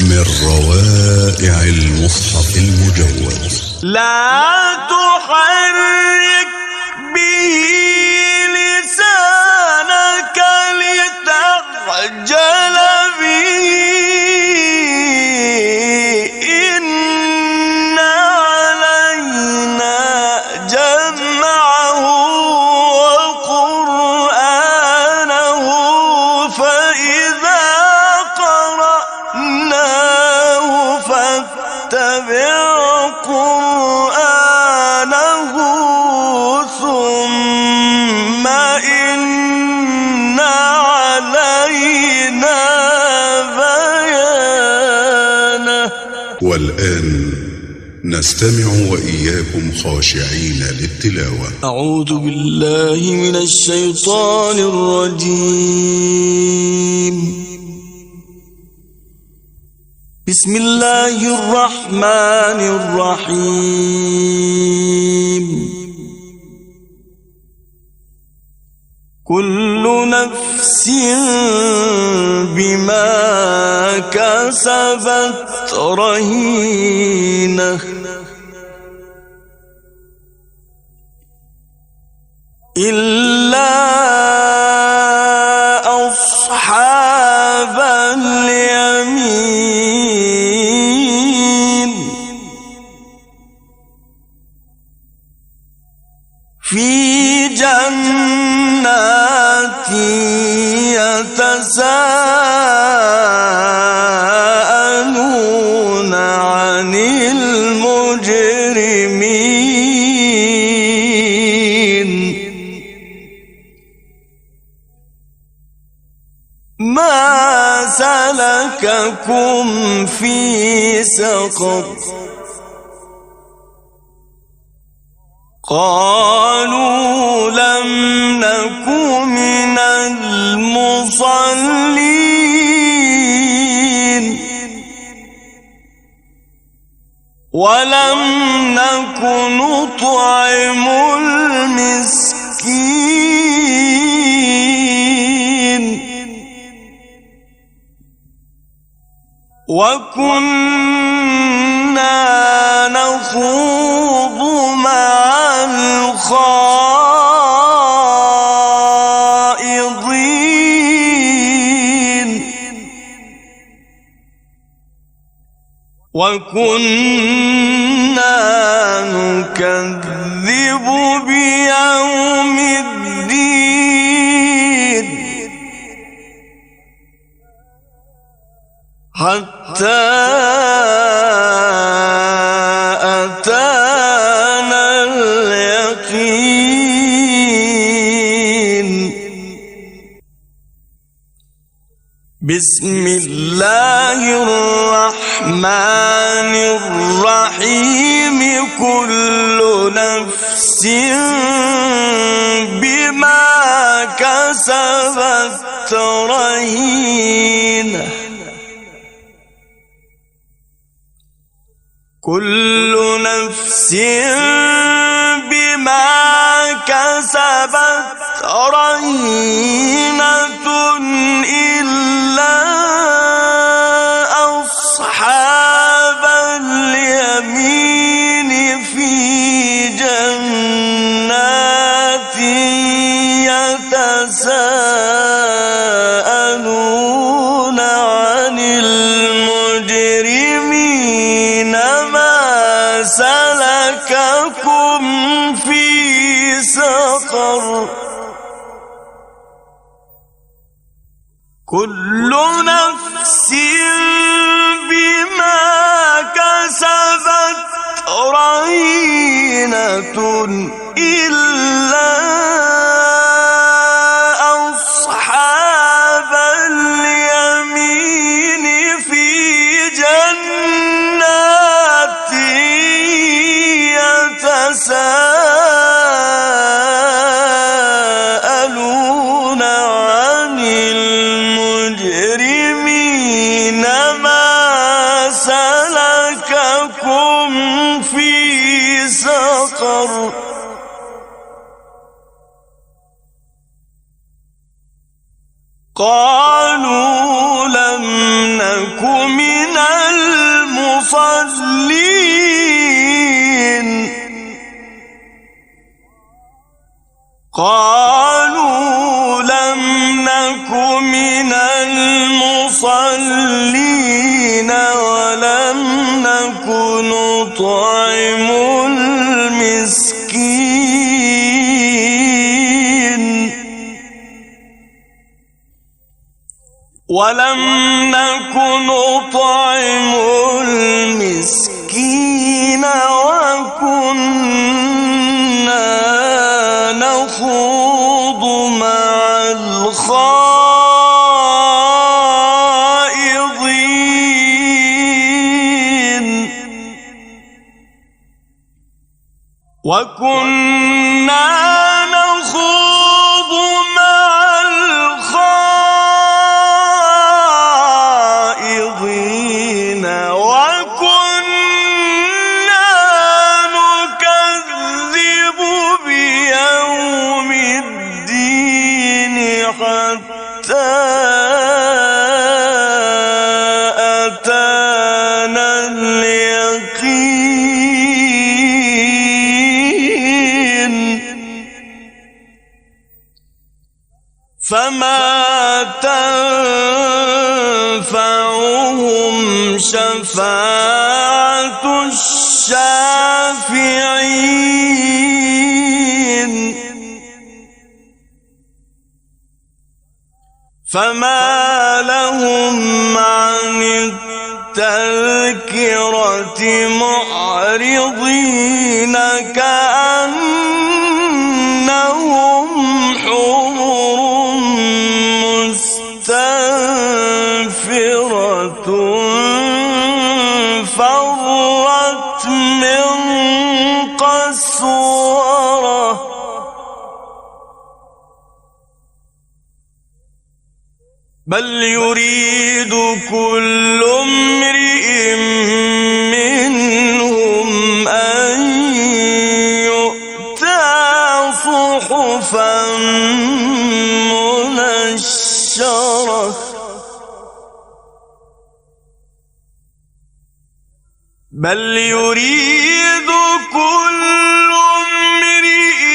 من روائع المصحف المجود. لا تحرك به لسانك لتعجل به إن علينا جمعه وقرآنه فإذا قرأناه فاتبع قرآنه ثم إن علينا بيانه. والآن نستمع وإياكم خاشعين للتلاوة. أعوذ بالله من الشيطان الرجيم. بسم الله الرحمن الرحيم. كل نفس بما كسبت رهينة إلا أصحاب اليمين في جنات يتساءلون عن المجرمين. ما سلككم في سقر؟ قالوا لم نك من المصلين ولم نك نطعم المسكين وكنا نخوض مع الخائضين وكنا نكذب بيوم الدين حتى أتانا اليقين. بسم الله الرحمن الرحيم. كل نفس بما كسبت رهينة كل نفس بما كسبت رهينة إلا أصحاب اليمين في جنات يتساءلون عن المجرمين. ما سلككم في سقر؟ كل نفس بما كسبت رهينة إلا أصحاب اليمين في جنات يتساءلون عن المجرمين. ما سلككم في سقر؟ قالوا لم نك من المصلين قالوا لم نك من المصلين ولم نك نطعم المسكين وكنا نخوض مع الخائضين وكنا نكذب بيوم الدين حتى أتانا اليقين فما تنفعهم شفاعة الشافعين فما لهم عن التذكرة معرضين كأنهم حمر مستنفرة فرت من قسورة بل يريد كل امرئ منهم أن يؤتى صحفا منشرة بل يريد كل امرئ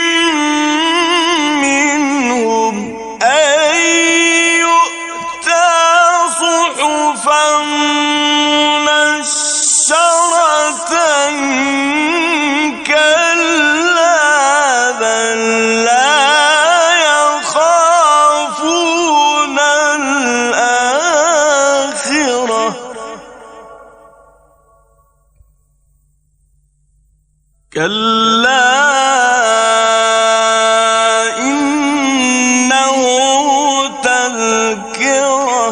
منهم أن يؤتى صحفا منشرة كلا بل لا يخافون الآخرة كلا إنه تذكرة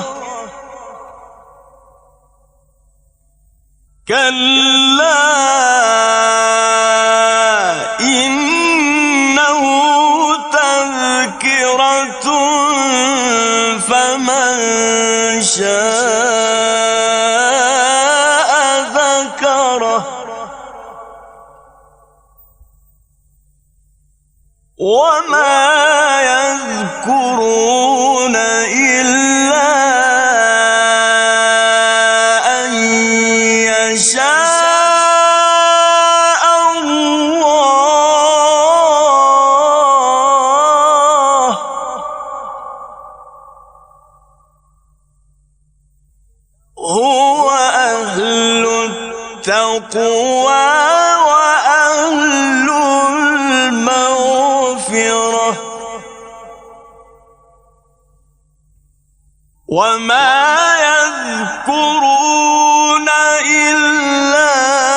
كلا إنه تذكرة فمن شاء ذكره وما يذكرون إلا أن يشاء الله هو أهل التقوى وأهل المغفرة وما يذكرون إلا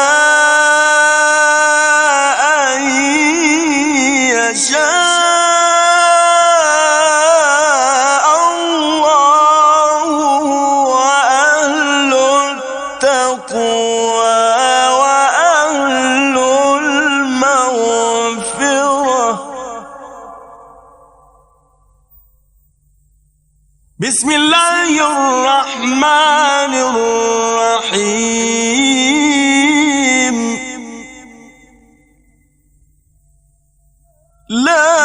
أن يشاء الله وأهل التقوى وأهل المغفرة بسم الله الرحمن الرحيم لا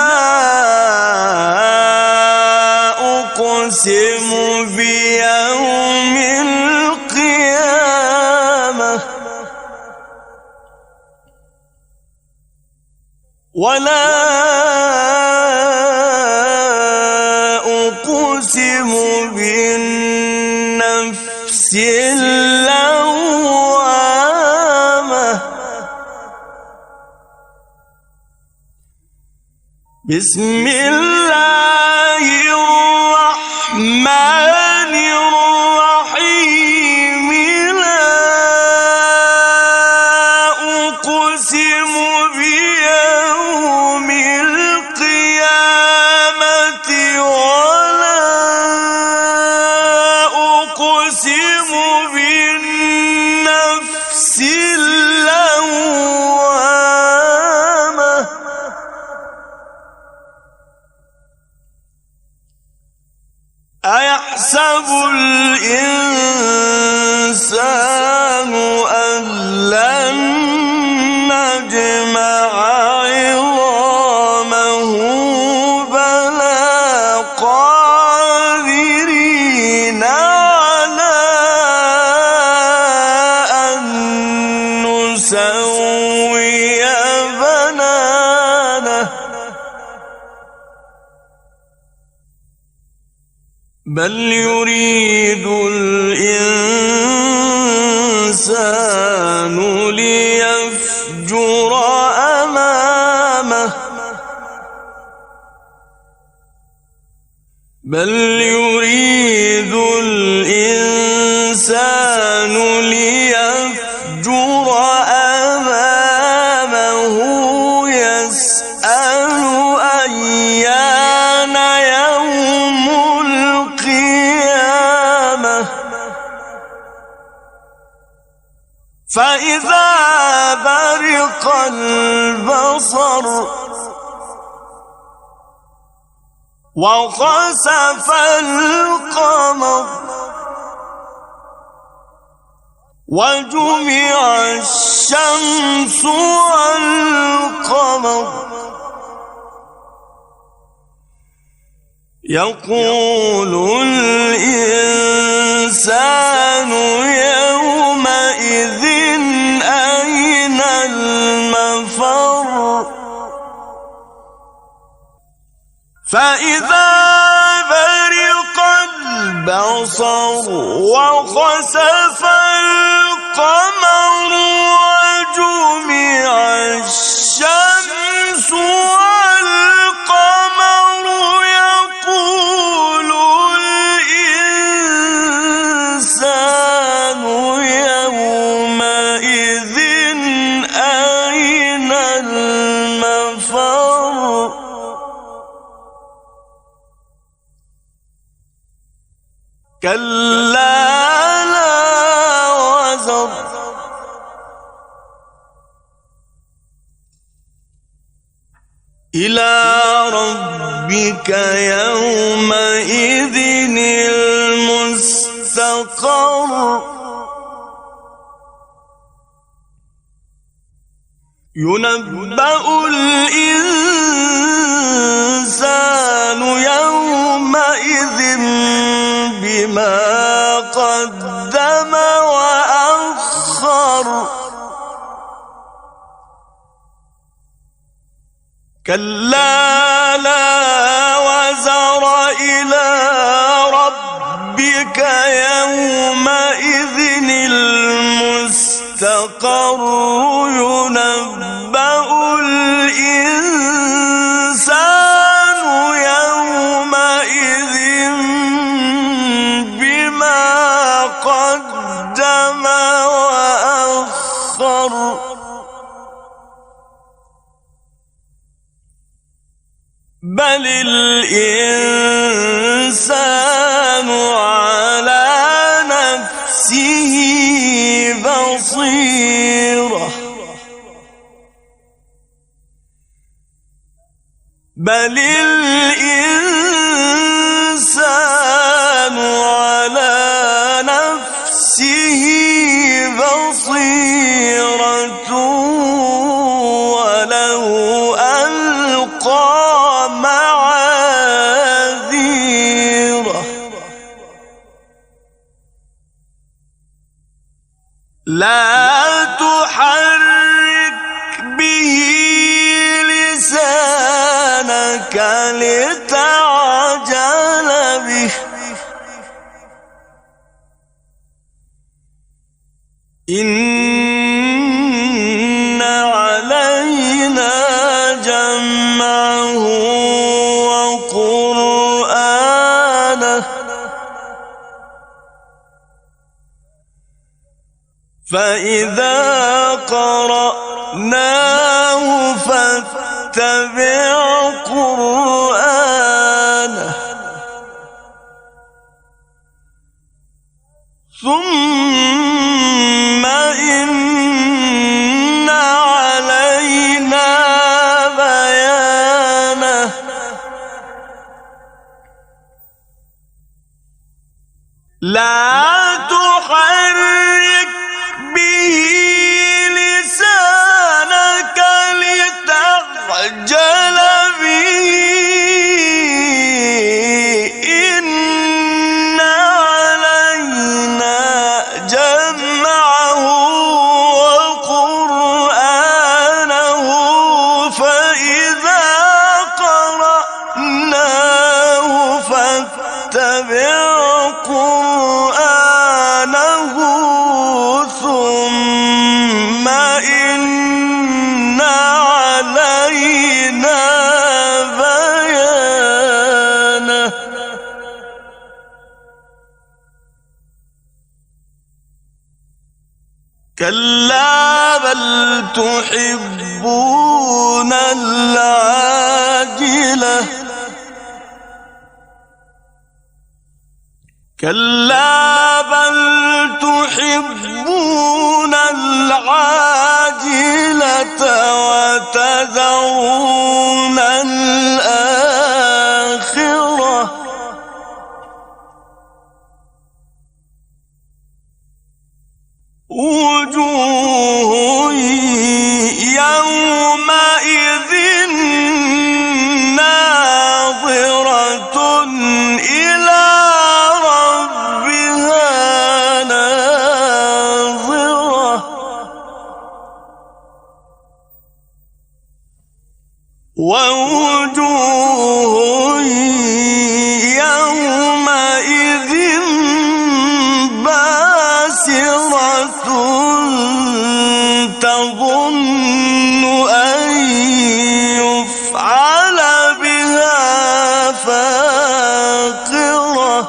أقسم بيوم القيامة ولا أقسم بالنفس اللوامة بسم الله الرحمن الرحيم لا أقسم بيوم القيامة ولا أقسم بالنفس اللوامة أيحسب الإنسان أن لن نجمع عظامه بلى قادرين على أن نسوي بنانه بل يريد الإنسان ليفجر أمامه بل يريد الإنسان ليفجر أمامه يسأل أيان يوم القيامة فإذا برق البصر وخسف القمر وجمع الشمس والقمر يقول الإنسان يومئذ أين المفر فإذا برق البصر وخسف القمر وجمع الشمس والقمر يقول الإنسان يومئذ أين المفر كلا لا وزر إلى ربك يومئذ المستقر ينبأ الإنسان يومئذ بما قدم وأخر كلا لا وزر إلى ربك يومئذ المستقر ينبأ الإنسان يومئذ بما قدم وأخر بل الإنسان على نفسه بصيرة بل الإنسان على نفسه بصيرة ولو ألقى معاذيره لا تحرك به لسانك لتعجل به إن علينا جمعه وقرآنه فإذا قرأناه فاتبع قرآنه ثم إن علينا بيانه لا تحرك به لسانك لتعجل به إن علينا جمعه وقرآنه فإذا قرأناه فاتبع قرآنه ثم إن علينا بيانه كلا بل تحبون العاجلة كلا بل تحبون العاجلة وتذرون الآخرة وجوه يومئذ ناظرة إلى ربها ناظرة ووجوه يومئذ باسرة تظن أن يفعل بها فاقرة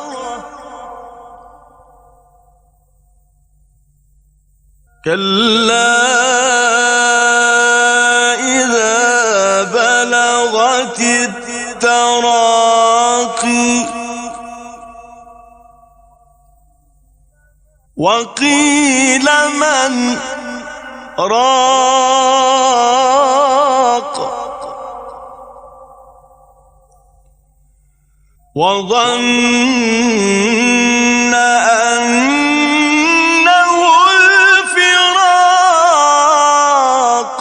كلا إذا بلغت التراقي وقيل من راق وظن أنه الفراق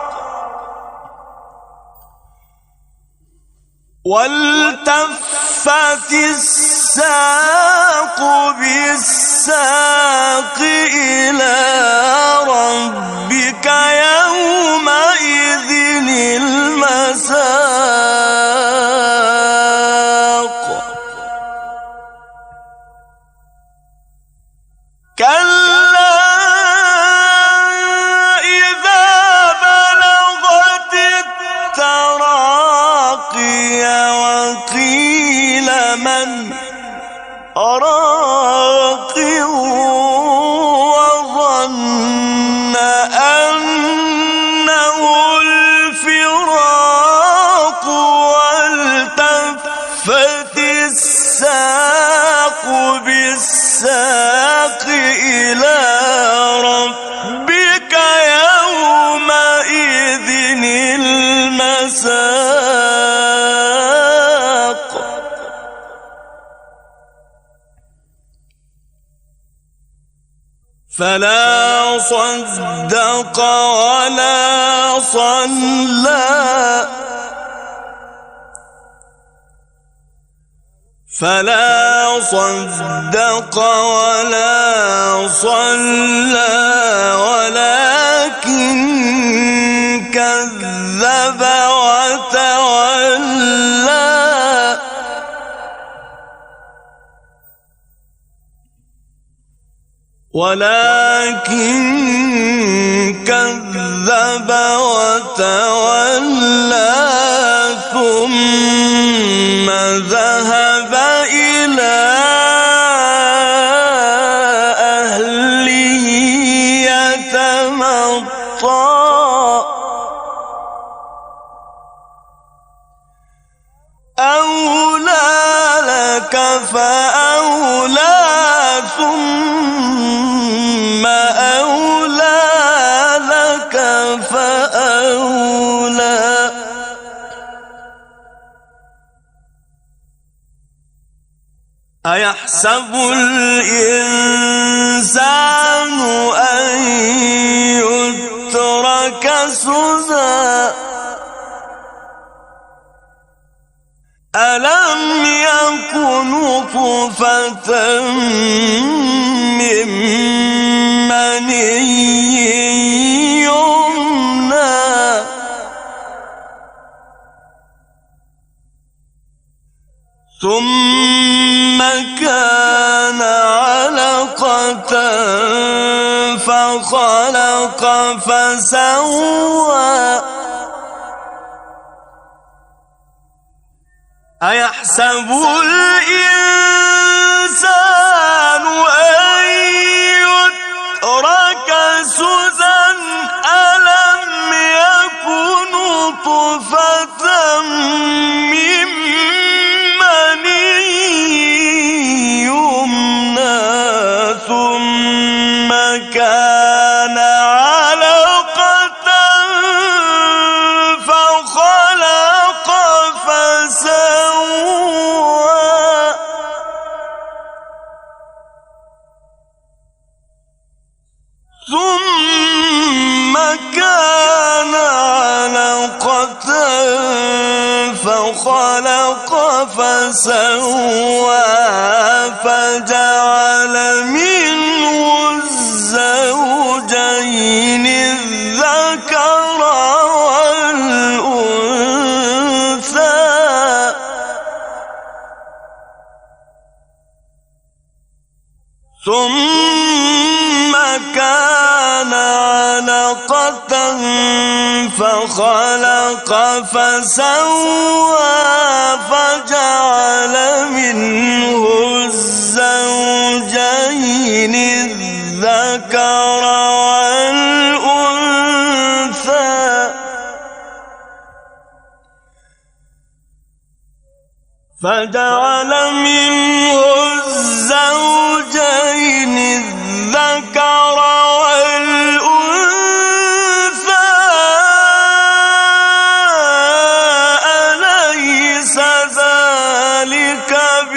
والتفت الساق بالساق إلى ربك يومئذ المساق كلا إذا بلغت التراقي وقيل من راق وظن أنه الفراق والتفت الساق بالساق إلى ربك يومئذ المساق فلا صدق ولا صلى فلا صدق ولا صلى ولكن كذب وتولى ولكن كذب وتولى ثم ذهب إلى أهله يتمطى أولى لك فأولى ثم أولى لك فأولى أيحسب الإنسان أن يترك سدى ألم يكن نطفة من مني يمنى ثم كان علقة فخلق فسوى أيحسب الإنسان أن يترك سدى ألم يكن نطفة من مني يمنى ثم كان علقة فخلق فسوى ثم كان علقة فخلق فسوى فجعل منه الزوجين الذكر والأنثى ثم كان علقة فخلق فسوى فجعل منه الزوجين الذكر والأنثى فجعل منه الزوجين الذكر والأنثى أليس ذلك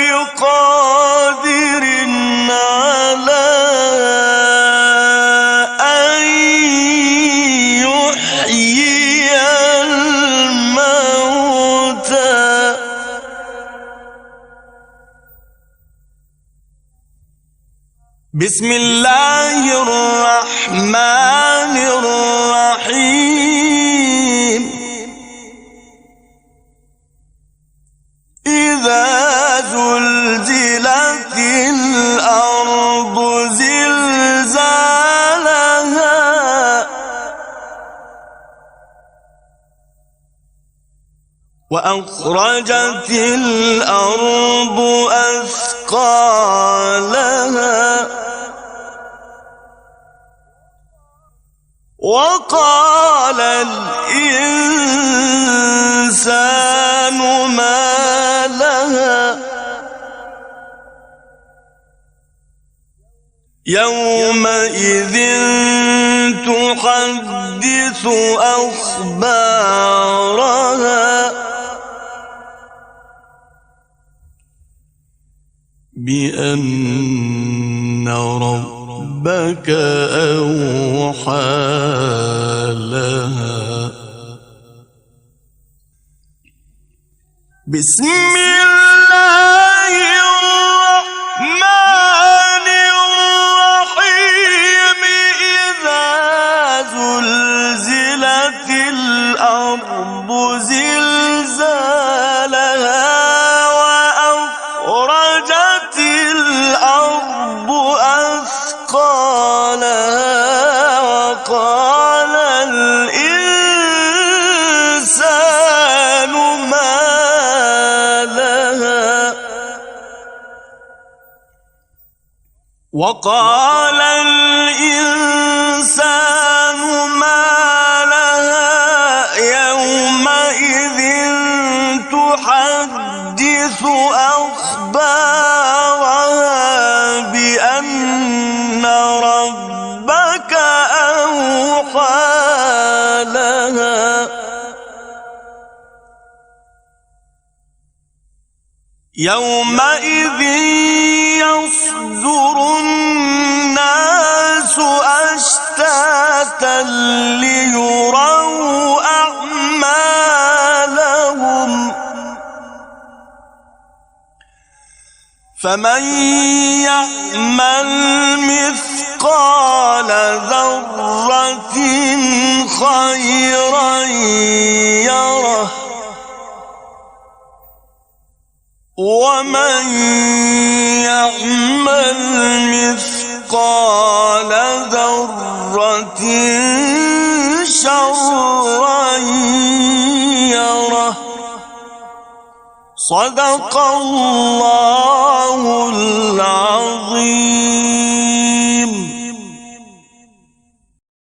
بقادر على أن يحيي الموتى بسم الله الرحمن الرحيم إذا زلزلت الأرض زلزالها وأخرجت الأرض أثقالها وقال الإنسان ما لها يومئذ تحدث أخبارها بأن ربك أوحى لها بسم الله الرحمن الرحيم إذا زلزلت الأرض زلزالها وأخرجت الأرض أثقالها وقال الإنسان ما لها يومئذ تحدث أخبارها بأن ربك أوحى لها يومئذ يصدر الناس أشتاتا ليروا أعمالهم فمن يعمل مثقال ذرة خيرا يره ومن يعمل مثقال ذرة شرا يره صدق الله العظيم.